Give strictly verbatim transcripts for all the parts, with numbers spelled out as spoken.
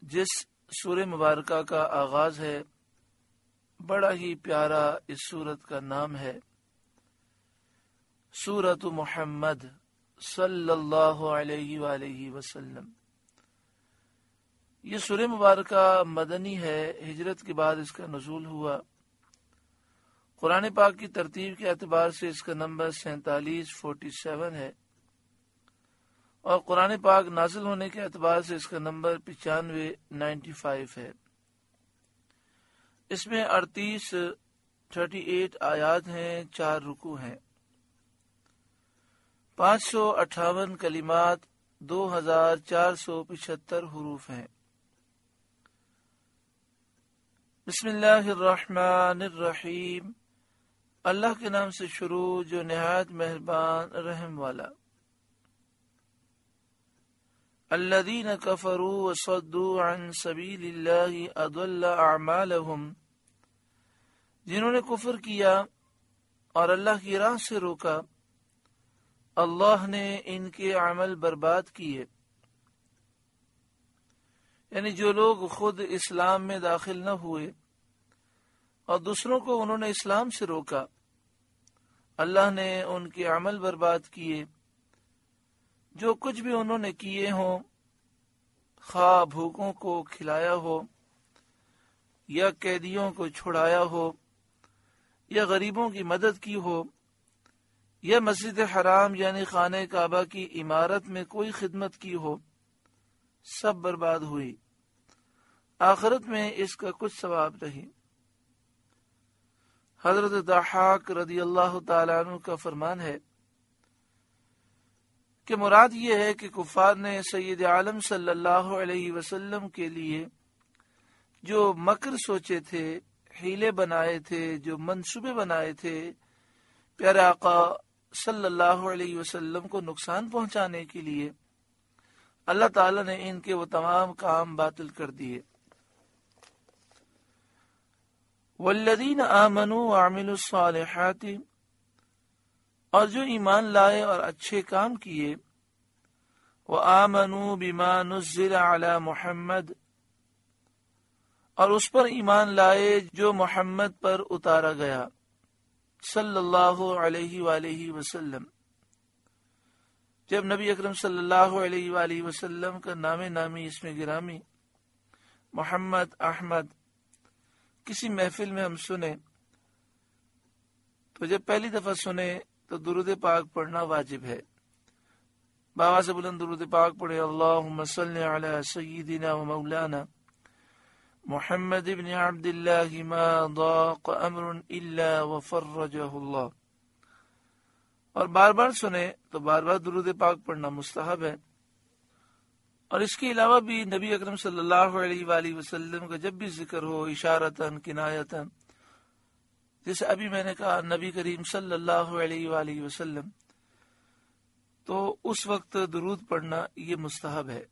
جس سورہ مبارکہ کا آغاز ہے، بڑا ہی پیارا اس سورت کا نام ہے سورۃ محمد صلی اللہ علیہ وآلہ وسلم۔ یہ سورہ مبارکہ مدنی ہے، ہجرت کے بعد اس کا نزول ہوا۔ قرآن پاک کی ترتیب کے اعتبار سے اس کا نمبر سینتالیس فورٹی سیون ہے، اور قرآن پاک نازل ہونے کے اعتبار سے اس کا نمبر پچانوے نائنٹی فائیو ہے۔ اس میں اڑتیس تھرٹی ایٹ آیات ہیں، چار رکوع ہیں، پانچ سو اٹھاون کلمات، دو ہزار چار سو پچہتر حروف ہیں۔ بسم اللہ الرحمن الرحیم، اللہ کے نام سے شروع جو نہایت مہربان رحم والا۔ الذین کفروا وصدوا عن سبیل اللہ اضل اعمالهم، جنہوں نے کفر کیا اور اللہ کی راہ سے روکا، اللہ نے ان کے عمل برباد کیے۔ یعنی جو لوگ خود اسلام میں داخل نہ ہوئے اور دوسروں کو انہوں نے اسلام سے روکا، اللہ نے ان کے عمل برباد کیے۔ جو کچھ بھی انہوں نے کیے ہوں، خواہ بھوکوں کو کھلایا ہو، یا قیدیوں کو چھڑایا ہو، یا غریبوں کی مدد کی ہو، یا مسجد حرام یعنی خانہ کعبہ کی عمارت میں کوئی خدمت کی ہو، سب برباد ہوئی، آخرت میں اس کا کچھ ثواب نہیں۔ حضرت ضحاک رضی اللہ تعالیٰ عنہ کا فرمان ہے کہ مراد یہ ہے کہ کفار نے سید عالم صلی اللہ علیہ وسلم کے لیے جو مکر سوچے تھے، حیلے بنائے تھے، جو منصوبے بنائے تھے، پیارے آقا صلی اللہ علیہ وسلم کو نقصان پہنچانے کے لیے، اللہ تعالیٰ نے ان کے وہ تمام کام باطل کر دیے۔ والذین آمنوا وعملوا الصالحات، اور جو ایمان لائے اور اچھے کام کیے، وآمنوا بما نزل علی محمد، اور اس پر ایمان لائے جو محمد پر اتارا گیا صلی اللہ علیہ وآلہ وسلم۔ جب نبی اکرم صلی اللہ علیہ وآلہ وسلم کا نام نامی اسم گرامی محمد احمد کسی محفل میں ہم سنیں تو جب پہلی دفعہ سنیں تو درود پاک پڑھنا واجب ہے۔ بابا سے بلند درود پاک پڑھے، اللہم صلی علی سیدنا و مولانا محمد ابن عبد اللہ ما ضاق امر الا وفرجہ اللہ، اور بار بار سنیں تو بار بار درود پاک پڑھنا مستحب ہے۔ اور اس کے علاوہ بھی نبی اکرم صلی اللہ علیہ وآلہ وسلم کا جب بھی ذکر ہو، اشارتاً کنایتاً، جیسے ابھی میں نے کہا نبی کریم صلی اللہ علیہ وآلہ وسلم، تو اس وقت درود پڑھنا یہ مستحب ہے۔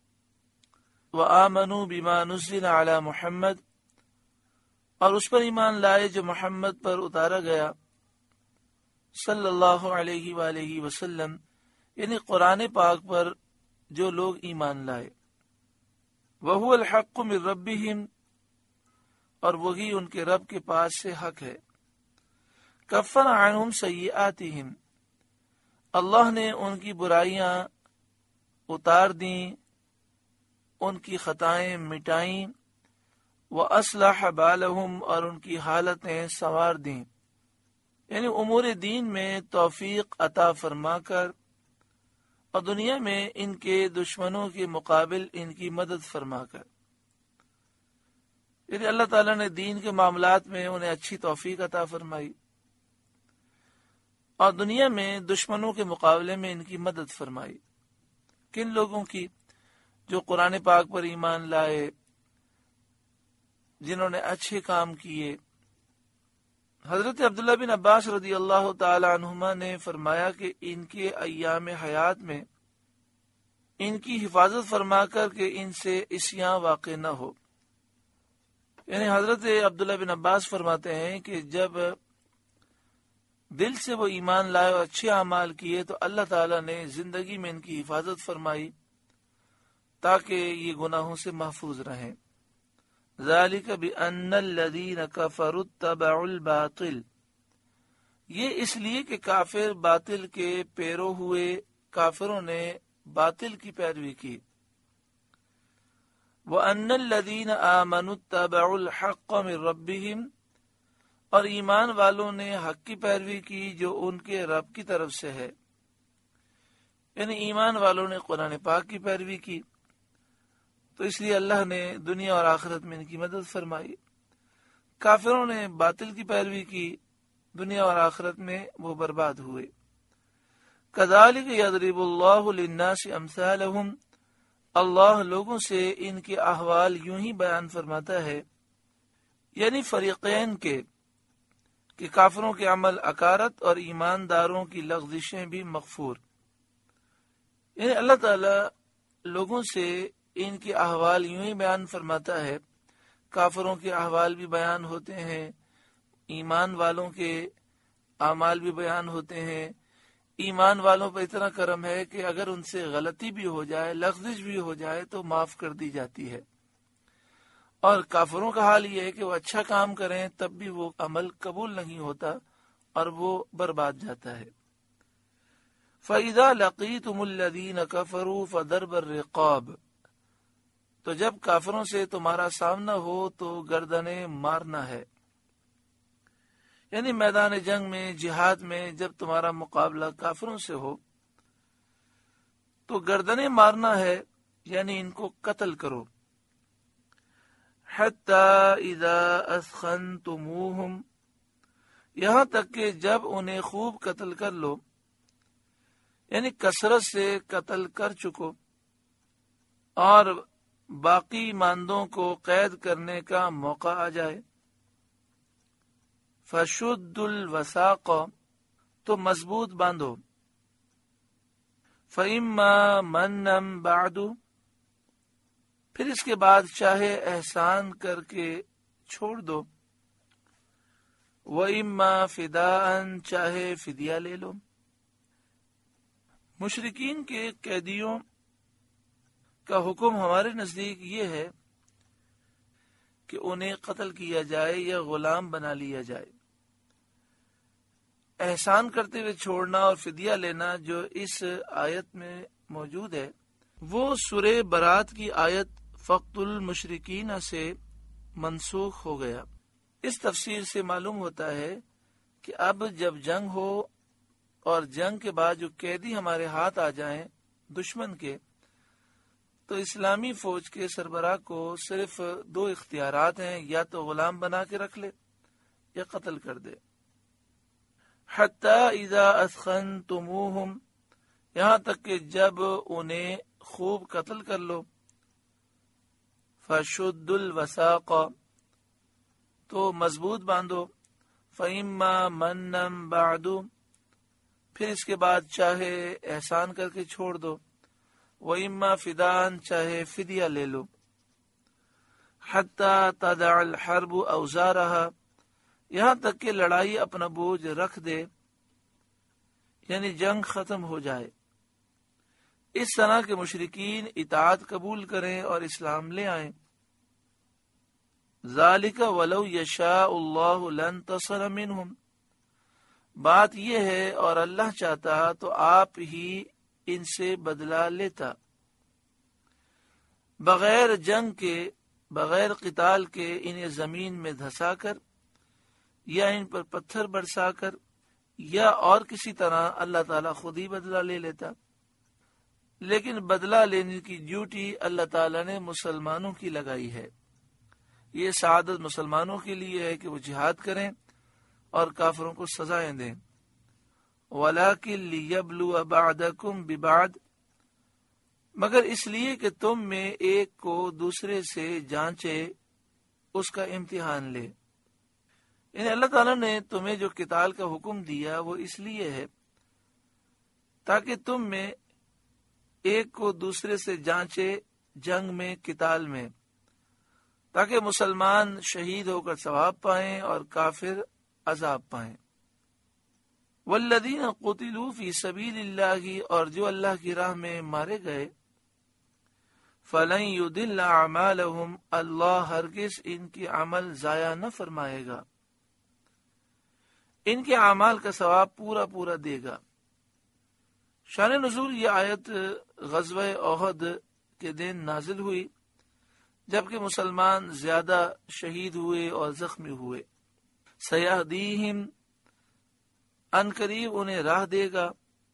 وآمنوا بما نزل علی محمد، اور اس پر ایمان لائے جو محمد پر اتارا گیا صلی اللہ علیہ وآلہ وسلم، یعنی قرآن پاک پر جو لوگ ایمان لائے۔ وہو الحق من ربہم، اور وہی ان کے رب کے پاس سے حق ہے۔ کفر عنہم سیئاتہم، اللہ نے ان کی برائیاں اتار دیں، ان کی خطائیں مٹائیں، وَأَصْلَحَ بَالَهُمْ، اور ان کی حالتیں سنوار دیں، یعنی امور دین میں توفیق عطا فرما کر، اور دنیا میں ان کے دشمنوں کے مقابل ان کی مدد فرما کر، یعنی اللہ تعالیٰ نے دین کے معاملات میں انہیں اچھی توفیق عطا فرمائی، اور دنیا میں دشمنوں کے مقابلے میں ان کی مدد فرمائی۔ کن لوگوں کی؟ جو قرآن پاک پر ایمان لائے، جنہوں نے اچھے کام کیے۔ حضرت عبداللہ بن عباس رضی اللہ تعالی عنہما نے فرمایا کہ ان کے ایام حیات میں ان کی حفاظت فرما کر کہ ان سے عصیاں واقع نہ ہو۔ یعنی حضرت عبداللہ بن عباس فرماتے ہیں کہ جب دل سے وہ ایمان لائے اور اچھے اعمال کیے تو اللہ تعالیٰ نے زندگی میں ان کی حفاظت فرمائی تاکہ یہ گناہوں سے محفوظ رہیں۔ ذالک بأن الذین کفروا اتبعوا الباطل، یہ اس لیے کہ کافر باطل کے پیرو ہوئے، کافروں نے باطل کی پیروی کی۔ وَأَنَّ الَّذِينَ آمَنُوا اتَّبَعُوا الْحَقَّ مِن رَبِّهِمْ، اور ایمان والوں نے حق کی پیروی کی جو ان کے رب کی طرف سے ہے، یعنی ایمان والوں نے قرآن پاک کی پیروی کی، تو اس لیے اللہ نے دنیا اور آخرت میں ان کی مدد فرمائی۔ کافروں نے باطل کی پیروی کی، دنیا اور آخرت میں وہ برباد ہوئے۔ کذالک یضرب اللہ للناس امثالہم، اللہ لوگوں سے ان کے احوال یوں ہی بیان فرماتا ہے، یعنی فریقین کے، کہ کافروں کے عمل اکارت اور ایمانداروں کی لغزشیں بھی مغفور، یعنی اللہ تعالی لوگوں سے ان کے احوال یوں ہی بیان فرماتا ہے، کافروں کے احوال بھی بیان ہوتے ہیں، ایمان والوں کے اعمال بھی بیان ہوتے ہیں۔ ایمان والوں پر اتنا کرم ہے کہ اگر ان سے غلطی بھی ہو جائے، لغزش بھی ہو جائے تو معاف کر دی جاتی ہے، اور کافروں کا حال یہ ہے کہ وہ اچھا کام کریں تب بھی وہ عمل قبول نہیں ہوتا اور وہ برباد جاتا ہے۔ فَإِذَا لَقِيتُمُ الَّذِينَ كَفَرُوا فَضَرْبَ الرِّقَابِ، تو جب کافروں سے تمہارا سامنا ہو تو گردنیں مارنا ہے، یعنی میدان جنگ میں، جہاد میں جب تمہارا مقابلہ کافروں سے ہو تو گردنیں مارنا ہے، یعنی ان کو قتل کرو۔ حَتَّى إِذَا أَثْخَنْتُمُوهُمْ، یہاں تک کہ جب انہیں خوب قتل کر لو، یعنی کثرت سے قتل کر چکو اور باقی ماندوں کو قید کرنے کا موقع آ جائے۔ فَشُدُّوا الْوَثَاقَ، تو مضبوط باندھو۔ فَإِمَّا مَنًّا بَعْدُ، پھر اس کے بعد چاہے احسان کر کے چھوڑ دو۔ وَإِمَّا فِدَاءً، چاہے فدیہ لے لو۔ مشرکین کے قیدیوں کا حکم ہمارے نزدیک یہ ہے کہ انہیں قتل کیا جائے یا غلام بنا لیا جائے۔ احسان کرتے ہوئے چھوڑنا اور فدیہ لینا جو اس آیت میں موجود ہے وہ سورہ برات کی آیت فقت المشرکین سے منسوخ ہو گیا۔ اس تفسیر سے معلوم ہوتا ہے کہ اب جب جنگ ہو اور جنگ کے بعد جو قیدی ہمارے ہاتھ آ جائیں دشمن کے، تو اسلامی فوج کے سربراہ کو صرف دو اختیارات ہیں، یا تو غلام بنا کے رکھ لے یا قتل کر دے۔ حَتَّى إِذَا أَثْخَنْتُمُوهُمْ، یہاں تک کہ جب انہیں خوب قتل کر لو۔ فَشُدُّوا الْوَثَاقَ، تو مضبوط باندھو۔ فَإِمَّا مَنًّا بَعْدُ، پھر اس کے بعد چاہے احسان کر کے چھوڑ دو۔ وَإِمَّا فِدَاءً، چاہے فدیہ لے لو۔ حَتَّى تَضَعَ الْحَرْبُ أَوْزَارَهَا، یہاں تک کہ لڑائی اپنا بوجھ رکھ دے، یعنی جنگ ختم ہو جائے۔ اس طرح کے مشرکین اطاعت قبول کریں اور اسلام لے آئیں۔ ذَلِكَ وَلَوْ يَشَاءُ اللَّهُ لَانتَصَرَ مِنْهُمْ، بات یہ ہے اور اللہ چاہتا تو آپ ہی ان سے بدلہ لیتا، بغیر جنگ کے، بغیر قتال کے انہیں زمین میں دھسا کر یا ان پر پتھر برسا کر یا اور کسی طرح اللہ تعالیٰ خود ہی بدلہ لے لیتا، لیکن بدلہ لینے کی ڈیوٹی اللہ تعالیٰ نے مسلمانوں کی لگائی ہے۔ یہ سعادت مسلمانوں کے لیے ہے کہ وہ جہاد کریں اور کافروں کو سزائیں دیں۔ وَلَٰكِن لِيَبْلُوَ بَعْضَكُم بِبَعْضٍ، مگر اس لیے کہ تم میں ایک کو دوسرے سے جانچے، اس کا امتحان لے۔ یعنی اللہ تعالیٰ نے تمہیں جو قتال کا حکم دیا وہ اس لیے ہے تاکہ تم میں ایک کو دوسرے سے جانچے جنگ میں، قتال میں، تاکہ مسلمان شہید ہو کر ثواب پائیں اور کافر عذاب پائیں۔ والذین قتلوا فی سبیل اللہ، اور جو اللہ کی راہ میں مارے گئے، فلن يضل اعمالهم، اللہ ہرگز ان کے عمل ضائع نہ فرمائے گا، ان کے اعمال کا ثواب پورا پورا دے گا۔ شان نزول یہ آیت غزوہ احد کے دن نازل ہوئی جبکہ مسلمان زیادہ شہید ہوئے اور زخمی ہوئے۔ سیہدیہم، ان قریب انہیں راہ دے گا،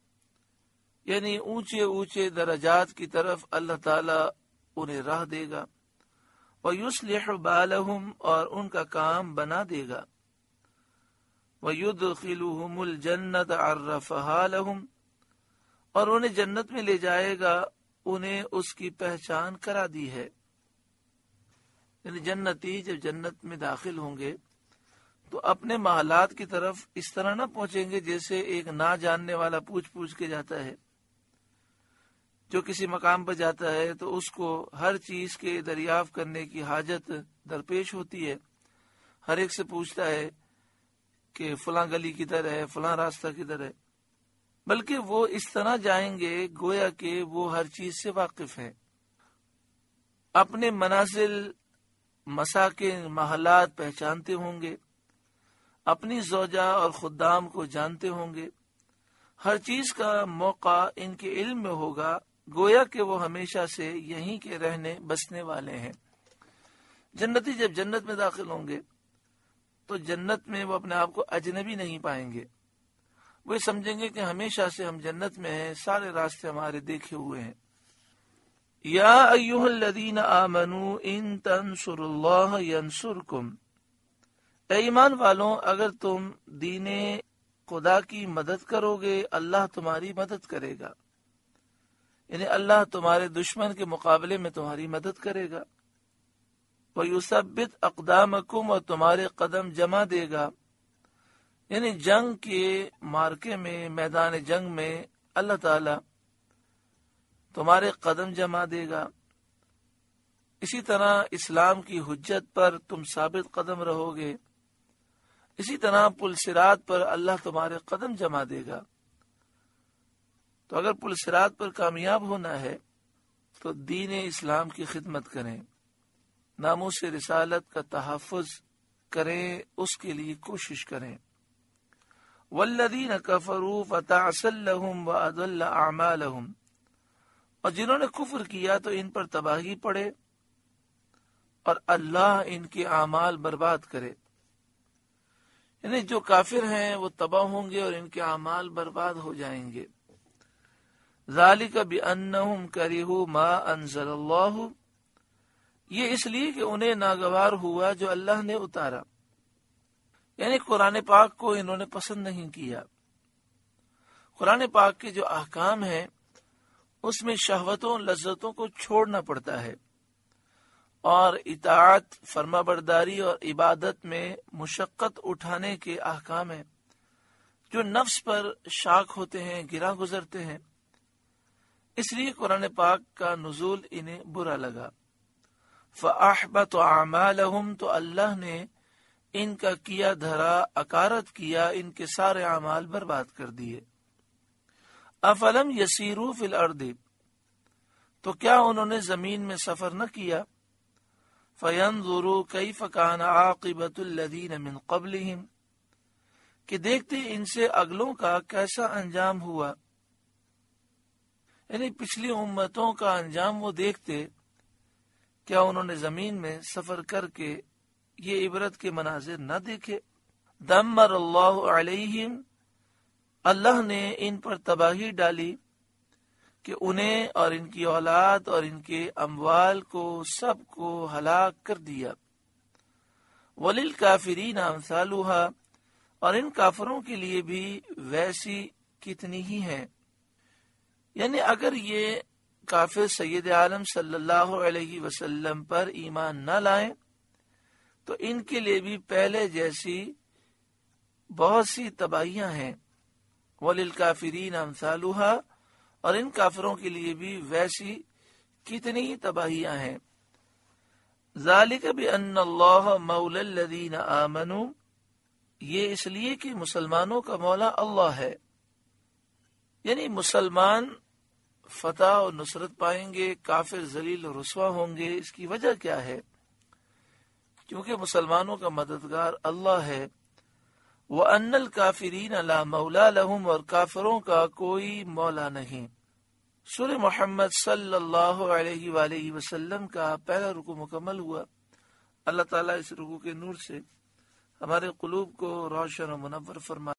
یعنی اونچے اونچے درجات کی طرف اللہ تعالی انہیں راہ دے گا۔ وَيُصْلِحُ بَالَهُمْ، اور ان کا کام بنا دے گا۔ وَيُدْخِلُهُمُ الْجَنَّةَ عَرَّفَهَا لَهُمْ، اور انہیں جنت میں لے جائے گا، انہیں اس کی پہچان کرا دی ہے۔ یعنی جنتی جب جنت میں داخل ہوں گے تو اپنے محلات کی طرف اس طرح نہ پہنچیں گے جیسے ایک نہ جاننے والا پوچھ پوچھ کے جاتا ہے۔ جو کسی مقام پر جاتا ہے تو اس کو ہر چیز کے دریافت کرنے کی حاجت درپیش ہوتی ہے، ہر ایک سے پوچھتا ہے کہ فلاں گلی کدھر ہے، فلاں راستہ کدھر ہے، بلکہ وہ اس طرح جائیں گے گویا کہ وہ ہر چیز سے واقف ہے، اپنے منازل مساکن محلات پہچانتے ہوں گے، اپنی زوجہ اور خدام کو جانتے ہوں گے، ہر چیز کا موقع ان کے علم میں ہوگا، گویا کہ وہ ہمیشہ سے یہیں کے رہنے بسنے والے ہیں۔ جنتی جب جنت میں داخل ہوں گے تو جنت میں وہ اپنے آپ کو اجنبی نہیں پائیں گے، وہ سمجھیں گے کہ ہمیشہ سے ہم جنت میں ہیں، سارے راستے ہمارے دیکھے ہوئے ہیں۔ یا ایھا الذین آمنوا ان تنصروا اللہ ینصرکم، اے ایمان والوں اگر تم دین خدا کی مدد کرو گے اللہ تمہاری مدد کرے گا، یعنی اللہ تمہارے دشمن کے مقابلے میں تمہاری مدد کرے گا۔ وَيُثَبِّتْ أَقْدَامَكُمْ، اور تمہارے قدم جمع دے گا، یعنی جنگ کے مارکے میں، میدان جنگ میں اللہ تعالی تمہارے قدم جما دے گا۔ اسی طرح اسلام کی حجت پر تم ثابت قدم رہو گے، اسی طرح پل صراط پر اللہ تمہارے قدم جما دے گا۔ تو اگر پل صراط پر کامیاب ہونا ہے تو دین اسلام کی خدمت کریں، ناموس رسالت کا تحفظ کریں، اس کے لیے کوشش کریں۔ والذین کفروا فتعسا لهم واضل اعمالهم، اور جنہوں نے کفر کیا تو ان پر تباہی پڑے اور اللہ ان کے اعمال برباد کرے، یعنی جو کافر ہیں وہ تباہ ہوں گے اور ان کے اعمال برباد ہو جائیں گے۔ ذالک بانہم کرہوا ما انزل اللہ، یہ اس لیے کہ انہیں ناگوار ہوا جو اللہ نے اتارا، یعنی قرآن پاک کو انہوں نے پسند نہیں کیا۔ قرآن پاک کے جو احکام ہیں اس میں شہوتوں لذتوں کو چھوڑنا پڑتا ہے، اور اطاعت فرما برداری اور عبادت میں مشقت اٹھانے کے احکام ہیں جو نفس پر شاق ہوتے ہیں، گرا گزرتے ہیں، اس لیے قرآن پاک کا نزول انہیں برا لگا۔ فَأَحْبَطَ أَعْمَالَهُمْ، تو اللہ نے ان کا کیا دھرا اکارت کیا، ان کے سارے اعمال برباد کر دیے۔ افلم یسیروا فی الارض، تو کیا انہوں نے زمین میں سفر نہ کیا؟ فینظروا کیف کان عاقبۃ الذین من قبلہم، کہ دیکھتے ان سے اگلوں کا کیسا انجام ہوا، یعنی پچھلی امتوں کا انجام وہ دیکھتے، کیا انہوں نے زمین میں سفر کر کے یہ عبرت کے مناظر نہ دیکھے؟ دمر اللہ علیہم، اللہ نے ان پر تباہی ڈالی کہ انہیں اور ان کی اولاد اور ان کے اموال کو سب کو ہلاک کر دیا۔ وللکافرین امثالها، اور ان کافروں کے لیے بھی ویسی کتنی ہی ہیں، یعنی اگر یہ کافر سید عالم صلی اللہ علیہ وسلم پر ایمان نہ لائیں تو ان کے لیے بھی پہلے جیسی بہت سی تباہیاں ہیں۔ وَلِلْكَافِرِينَ أَمْثَالُهَا، اور ان کافروں کے لیے بھی ویسی کتنی ہی تباہیاں ہیں۔ ذَلِكَ بِأَنَّ اللَّهَ مَوْلَى الَّذِينَ آمَنُوا، یہ اس لیے کہ مسلمانوں کا مولا اللہ ہے، یعنی مسلمان فتح اور نصرت پائیں گے، کافر ذلیل اور رسوا ہوں گے۔ اس کی وجہ کیا ہے؟ کیونکہ مسلمانوں کا مددگار اللہ ہے۔ وَأَنَّ الْكَافِرِينَ لَا مَوْلَى لَهُمْ، اور کافروں کا کوئی مولا نہیں۔ سورہ محمد صلی اللہ علیہ وآلہ وسلم کا پہلا رکوع مکمل ہوا۔ اللہ تعالیٰ اس رکوع کے نور سے ہمارے قلوب کو روشن و منور فرمائے۔